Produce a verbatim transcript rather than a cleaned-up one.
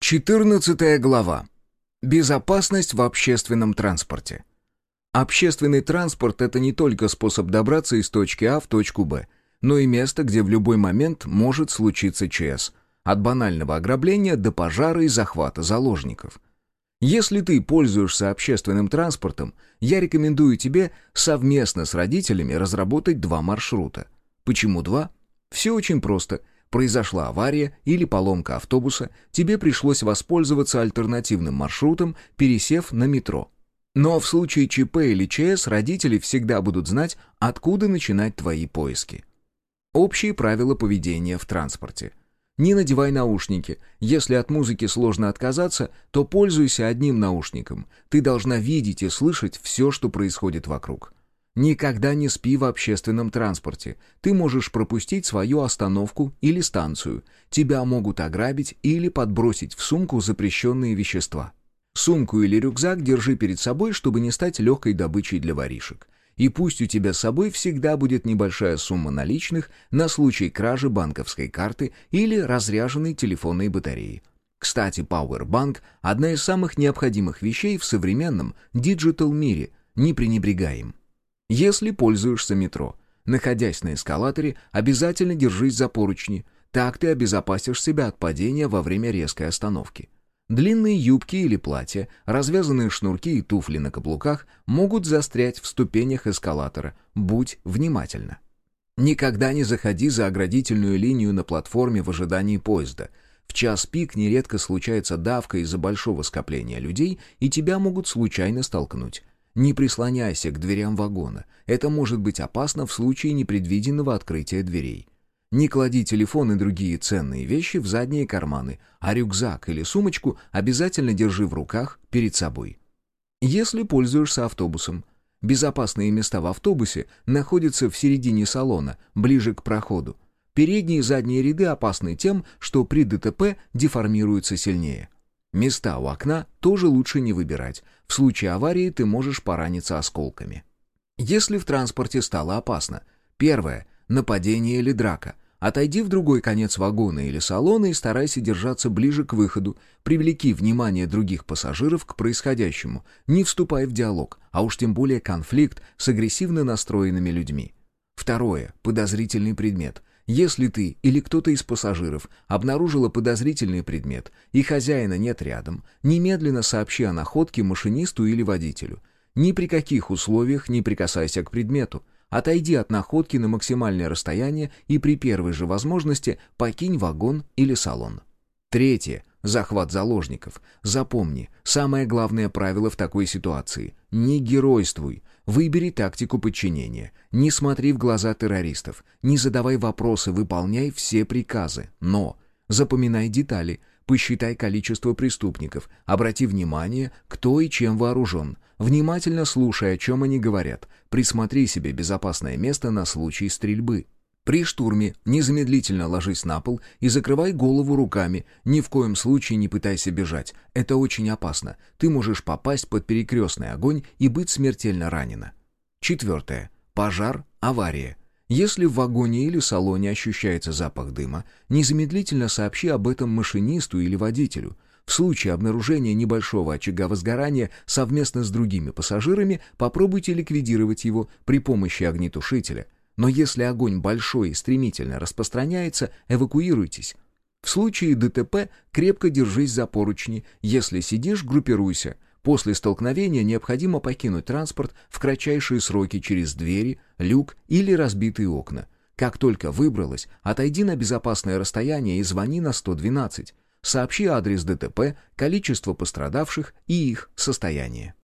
Четырнадцатая глава. Безопасность в общественном транспорте. Общественный транспорт — это не только способ добраться из точки А в точку Б, но и место, где в любой момент может случиться ЧС. От банального ограбления до пожара и захвата заложников. Если ты пользуешься общественным транспортом, я рекомендую тебе совместно с родителями разработать два маршрута. Почему два? Все очень просто. Произошла авария или поломка автобуса, тебе пришлось воспользоваться альтернативным маршрутом, пересев на метро. Но в случае ЧП или ЧС родители всегда будут знать, откуда начинать твои поиски. Общие правила поведения в транспорте. Не надевай наушники. Если от музыки сложно отказаться, то пользуйся одним наушником. Ты должна видеть и слышать все, что происходит вокруг. Никогда не спи в общественном транспорте. Ты можешь пропустить свою остановку или станцию. Тебя могут ограбить или подбросить в сумку запрещенные вещества. Сумку или рюкзак держи перед собой, чтобы не стать легкой добычей для воришек. И пусть у тебя с собой всегда будет небольшая сумма наличных на случай кражи банковской карты или разряженной телефонной батареи. Кстати, пауэрбанк – одна из самых необходимых вещей в современном диджитал-мире. Не пренебрегай им. Если пользуешься метро, находясь на эскалаторе, обязательно держись за поручни. Так ты обезопасишь себя от падения во время резкой остановки. Длинные юбки или платья, развязанные шнурки и туфли на каблуках могут застрять в ступенях эскалатора. Будь внимательна. Никогда не заходи за оградительную линию на платформе в ожидании поезда. В час пик нередко случается давка из-за большого скопления людей, и тебя могут случайно столкнуть. Не прислоняйся к дверям вагона. Это может быть опасно в случае непредвиденного открытия дверей. Не клади телефон и другие ценные вещи в задние карманы, а рюкзак или сумочку обязательно держи в руках перед собой. Если пользуешься автобусом, безопасные места в автобусе находятся в середине салона, ближе к проходу. Передние и задние ряды опасны тем, что при ДТП деформируются сильнее. Места у окна тоже лучше не выбирать. В случае аварии ты можешь пораниться осколками. Если в транспорте стало опасно. Первое. Нападение или драка. Отойди в другой конец вагона или салона и старайся держаться ближе к выходу. Привлеки внимание других пассажиров к происходящему. Не вступай в диалог, а уж тем более конфликт с агрессивно настроенными людьми. Второе. Подозрительный предмет. Если ты или кто-то из пассажиров обнаружила подозрительный предмет и хозяина нет рядом, немедленно сообщи о находке машинисту или водителю. Ни при каких условиях не прикасайся к предмету. Отойди от находки на максимальное расстояние и при первой же возможности покинь вагон или салон. Третье. Захват заложников. Запомни, самое главное правило в такой ситуации – не геройствуй. Выбери тактику подчинения. Не смотри в глаза террористов. Не задавай вопросы, выполняй все приказы. Но запоминай детали, посчитай количество преступников, обрати внимание, кто и чем вооружен. Внимательно слушай, о чем они говорят. Присмотри себе безопасное место на случай стрельбы. При штурме незамедлительно ложись на пол и закрывай голову руками. Ни в коем случае не пытайся бежать. Это очень опасно. Ты можешь попасть под перекрестный огонь и быть смертельно ранена. Четвертое. Пожар, авария. Если в вагоне или салоне ощущается запах дыма, незамедлительно сообщи об этом машинисту или водителю. В случае обнаружения небольшого очага возгорания совместно с другими пассажирами попробуйте ликвидировать его при помощи огнетушителя. Но если огонь большой и стремительно распространяется, эвакуируйтесь. В случае ДТП крепко держись за поручни. Если сидишь, группируйся. После столкновения необходимо покинуть транспорт в кратчайшие сроки через двери, люк или разбитые окна. Как только выбралась, отойди на безопасное расстояние и звони на сто двенадцать. Сообщи адрес ДТП, количество пострадавших и их состояние.